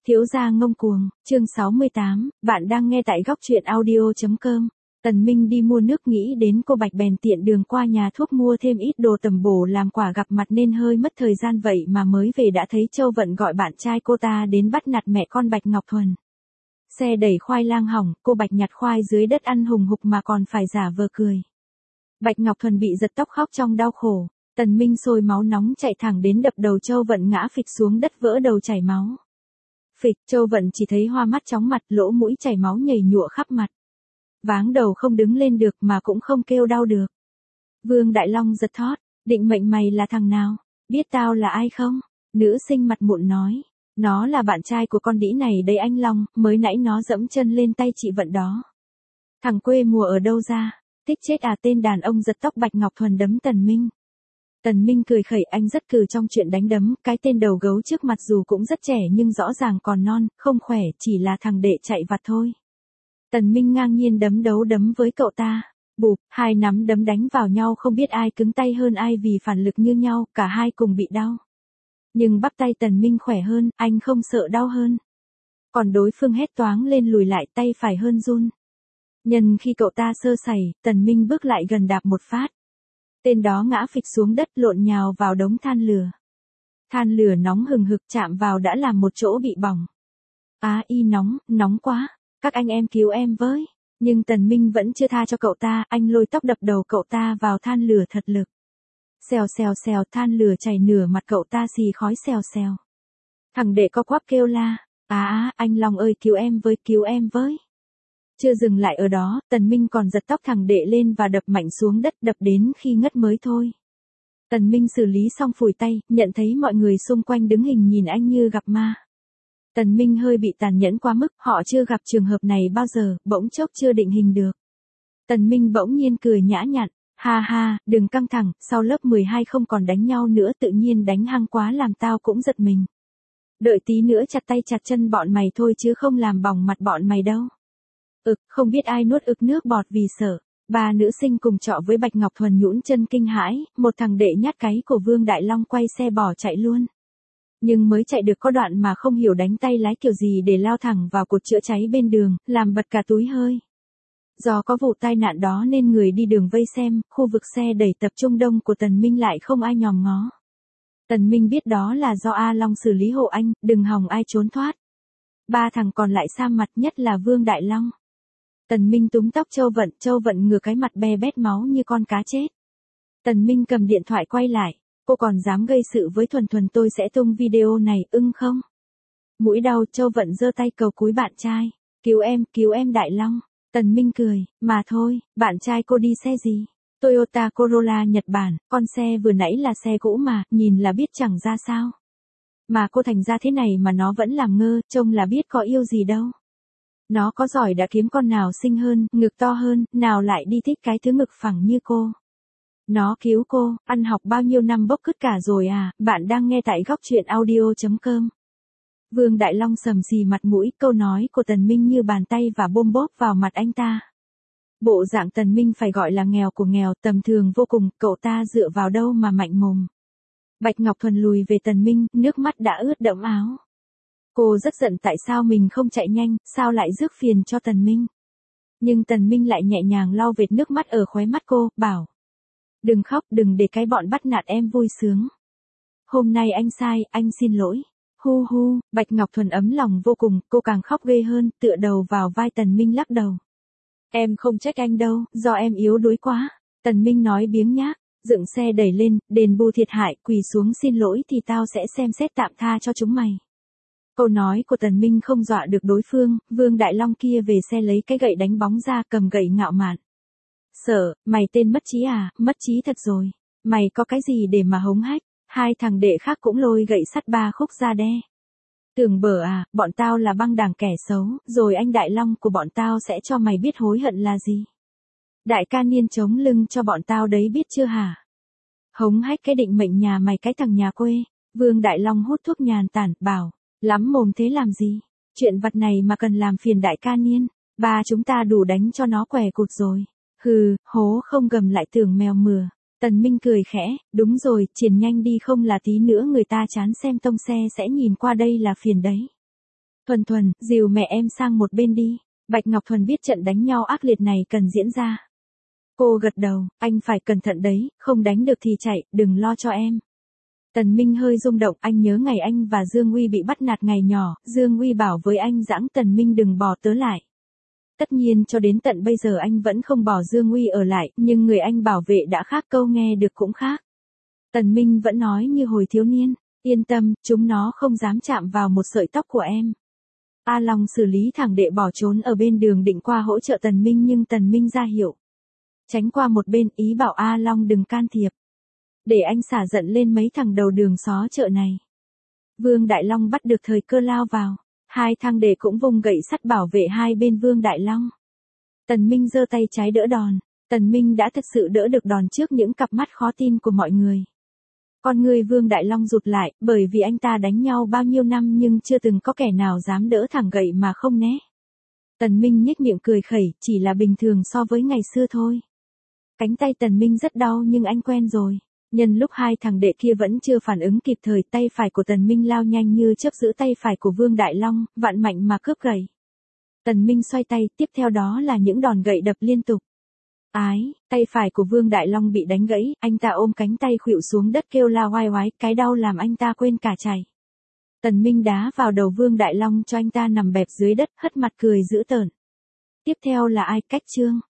Thiếu gia ngông cuồng, chương 68, bạn đang nghe tại góc truyện audio.com. Tần Minh đi mua nước nghĩ đến cô Bạch bèn tiện đường qua nhà thuốc mua thêm ít đồ tầm bổ làm quà gặp mặt nên hơi mất thời gian vậy mà mới về đã thấy Châu Vận gọi bạn trai cô ta đến bắt nạt mẹ con Bạch Ngọc Thuần. Xe đẩy khoai lang hỏng, cô Bạch nhặt khoai dưới đất ăn hùng hục mà còn phải giả vờ cười. Bạch Ngọc Thuần bị giật tóc khóc trong đau khổ, Tần Minh sôi máu nóng chạy thẳng đến đập đầu Châu Vận ngã phịch xuống đất vỡ đầu chảy máu. Phịch, Châu Vận chỉ thấy hoa mắt chóng mặt, lỗ mũi chảy máu nhầy nhụa khắp mặt. Váng đầu không đứng lên được mà cũng không kêu đau được. Vương Đại Long giật thót, định mệnh mày là thằng nào, biết tao là ai không? Nữ sinh mặt mụn nói, nó là bạn trai của con đĩ này đấy anh Long, mới nãy nó dẫm chân lên tay chị Vận đó. Thằng quê mùa ở đâu ra, thích chết à. Tên đàn ông giật tóc Bạch Ngọc Thuần đấm Tần Minh. Tần Minh cười khẩy, anh rất cừ trong chuyện đánh đấm, cái tên đầu gấu trước mặt dù cũng rất trẻ nhưng rõ ràng còn non, không khỏe, chỉ là thằng đệ chạy vặt thôi. Tần Minh ngang nhiên đấm với cậu ta. Bụp, hai nắm đấm đánh vào nhau không biết ai cứng tay hơn ai vì phản lực như nhau, cả hai cùng bị đau. Nhưng bắp tay Tần Minh khỏe hơn, anh không sợ đau hơn. Còn đối phương hét toáng lên lùi lại, tay phải hơn run. Nhân khi cậu ta sơ sẩy, Tần Minh bước lại gần đạp một phát. Tên đó ngã phịch xuống đất lộn nhào vào đống than lửa. Than lửa nóng hừng hực chạm vào đã làm một chỗ bị bỏng. Á y nóng quá, các anh em cứu em với. Nhưng Tần Minh vẫn chưa tha cho cậu ta, anh lôi tóc đập đầu cậu ta vào than lửa thật lực. Xèo xèo xèo, than lửa chảy nửa mặt cậu ta xì khói xèo xèo. Thằng đệ co quắp kêu la, anh Long ơi cứu em với. Chưa dừng lại ở đó, Tần Minh còn giật tóc thằng đệ lên và đập mạnh xuống đất, đập đến khi ngất mới thôi. Tần Minh xử lý xong phủi tay, nhận thấy mọi người xung quanh đứng hình nhìn anh như gặp ma. Tần Minh hơi bị tàn nhẫn quá mức, họ chưa gặp trường hợp này bao giờ, bỗng chốc chưa định hình được. Tần Minh bỗng nhiên cười nhã nhặn, ha, đừng căng thẳng, sau lớp 12 không còn đánh nhau nữa, tự nhiên đánh hăng quá làm tao cũng giật mình. Đợi tí nữa chặt tay chặt chân bọn mày thôi chứ không làm bỏng mặt bọn mày đâu. Không biết ai nuốt nước bọt vì sợ. Ba nữ sinh cùng trọ với Bạch Ngọc Thuần nhũn chân kinh hãi, một thằng đệ nhát cái của Vương Đại Long quay xe bỏ chạy luôn. Nhưng mới chạy được có đoạn mà không hiểu đánh tay lái kiểu gì để lao thẳng vào cột chữa cháy bên đường, làm bật cả túi hơi. Do có vụ tai nạn đó nên người đi đường vây xem, khu vực xe đẩy tập trung đông của Tần Minh lại không ai nhòm ngó. Tần Minh biết đó là do A Long xử lý hộ anh, đừng hòng ai trốn thoát. Ba thằng còn lại sam mặt, nhất là Vương Đại Long. Tần Minh túm tóc Châu Vận ngửa cái mặt be bét máu như con cá chết. Tần Minh cầm điện thoại quay lại, cô còn dám gây sự với Thuần tôi sẽ tung video này, không? Mũi đau, Châu Vận giơ tay cầu cúi bạn trai, cứu em Đại Long. Tần Minh cười, mà thôi, bạn trai cô đi xe gì? Toyota Corolla Nhật Bản, con xe vừa nãy là xe cũ mà, nhìn là biết chẳng ra sao. Mà cô thành ra thế này mà nó vẫn làm ngơ, trông là biết có yêu gì đâu. Nó có giỏi đã kiếm con nào xinh hơn, ngực to hơn, nào lại đi thích cái thứ ngực phẳng như cô. Nó cứu cô, ăn học bao nhiêu năm bốc cứt cả rồi à. Bạn đang nghe tại góc truyện audio.com. Vương Đại Long sầm xì mặt mũi, câu nói của Tần Minh như bàn tay và bôm bốp vào mặt anh ta. Bộ dạng Tần Minh phải gọi là nghèo của nghèo, tầm thường vô cùng, cậu ta dựa vào đâu mà mạnh mồm. Bạch Ngọc Thuần lùi về Tần Minh, nước mắt đã ướt đẫm áo. Cô rất giận tại sao mình không chạy nhanh, sao lại rước phiền cho Tần Minh. Nhưng Tần Minh lại nhẹ nhàng lau vệt nước mắt ở khóe mắt cô, bảo. Đừng khóc, đừng để cái bọn bắt nạt em vui sướng. Hôm nay anh sai, anh xin lỗi. Hu, Bạch Ngọc Thuần ấm lòng vô cùng, cô càng khóc ghê hơn, tựa đầu vào vai Tần Minh lắc đầu. Em không trách anh đâu, do em yếu đuối quá. Tần Minh nói biếng nhác, dựng xe đẩy lên, đền bù thiệt hại, quỳ xuống xin lỗi thì tao sẽ xem xét tạm tha cho chúng mày. Câu nói của Tần Minh không dọa được đối phương, Vương Đại Long kia về xe lấy cái gậy đánh bóng ra, cầm gậy ngạo mạn. Sợ, mày tên mất trí à, mất trí thật rồi. Mày có cái gì để mà hống hách, hai thằng đệ khác cũng lôi gậy sắt 3 khúc ra đe. Tưởng bở à, bọn tao là băng đảng kẻ xấu, rồi anh Đại Long của bọn tao sẽ cho mày biết hối hận là gì. Đại ca Niên chống lưng cho bọn tao đấy biết chưa hả? Hống hách cái định mệnh nhà mày cái thằng nhà quê. Vương Đại Long hút thuốc nhàn tản, bảo. Lắm mồm thế làm gì? Chuyện vặt này mà cần làm phiền đại ca Niên. Ba chúng ta đủ đánh cho nó què cụt rồi. Hừ, hố không gầm lại tưởng mèo mửa. Tần Minh cười khẽ, đúng rồi, triển nhanh đi không là tí nữa người ta chán xem tông xe sẽ nhìn qua đây là phiền đấy. Thuần Thuần, dìu mẹ em sang một bên đi. Bạch Ngọc Thuần biết trận đánh nhau ác liệt này cần diễn ra. Cô gật đầu, anh phải cẩn thận đấy, không đánh được thì chạy, đừng lo cho em. Tần Minh hơi rung động, anh nhớ ngày anh và Dương Uy bị bắt nạt ngày nhỏ, Dương Uy bảo với anh giãng Tần Minh đừng bỏ tớ lại. Tất nhiên cho đến tận bây giờ anh vẫn không bỏ Dương Uy ở lại, nhưng người anh bảo vệ đã khác, câu nghe được cũng khác. Tần Minh vẫn nói như hồi thiếu niên, yên tâm, chúng nó không dám chạm vào một sợi tóc của em. A Long xử lý thẳng đệ bỏ trốn ở bên đường định qua hỗ trợ Tần Minh nhưng Tần Minh ra hiệu. Tránh qua một bên, ý bảo A Long đừng can thiệp. Để anh xả giận lên mấy thằng đầu đường xó chợ này. Vương Đại Long bắt được thời cơ lao vào. Hai thằng đệ cũng vung gậy sắt bảo vệ hai bên Vương Đại Long. Tần Minh giơ tay trái đỡ đòn. Tần Minh đã thực sự đỡ được đòn trước những cặp mắt khó tin của mọi người. Con người Vương Đại Long rụt lại, bởi vì anh ta đánh nhau bao nhiêu năm nhưng chưa từng có kẻ nào dám đỡ thẳng gậy mà không né. Tần Minh nhếch miệng cười khẩy, chỉ là bình thường so với ngày xưa thôi. Cánh tay Tần Minh rất đau nhưng anh quen rồi. Nhân lúc hai thằng đệ kia vẫn chưa phản ứng kịp thời, tay phải của Tần Minh lao nhanh như chớp giữ tay phải của Vương Đại Long, vặn mạnh mà cướp gậy. Tần Minh xoay tay, tiếp theo đó là những đòn gậy đập liên tục. Tay phải của Vương Đại Long bị đánh gãy, anh ta ôm cánh tay khuỵu xuống đất kêu la oai oái, cái đau làm anh ta quên cả chạy. Tần Minh đá vào đầu Vương Đại Long cho anh ta nằm bẹp dưới đất, hất mặt cười dữ tợn. Tiếp theo là ai, Cách Trương.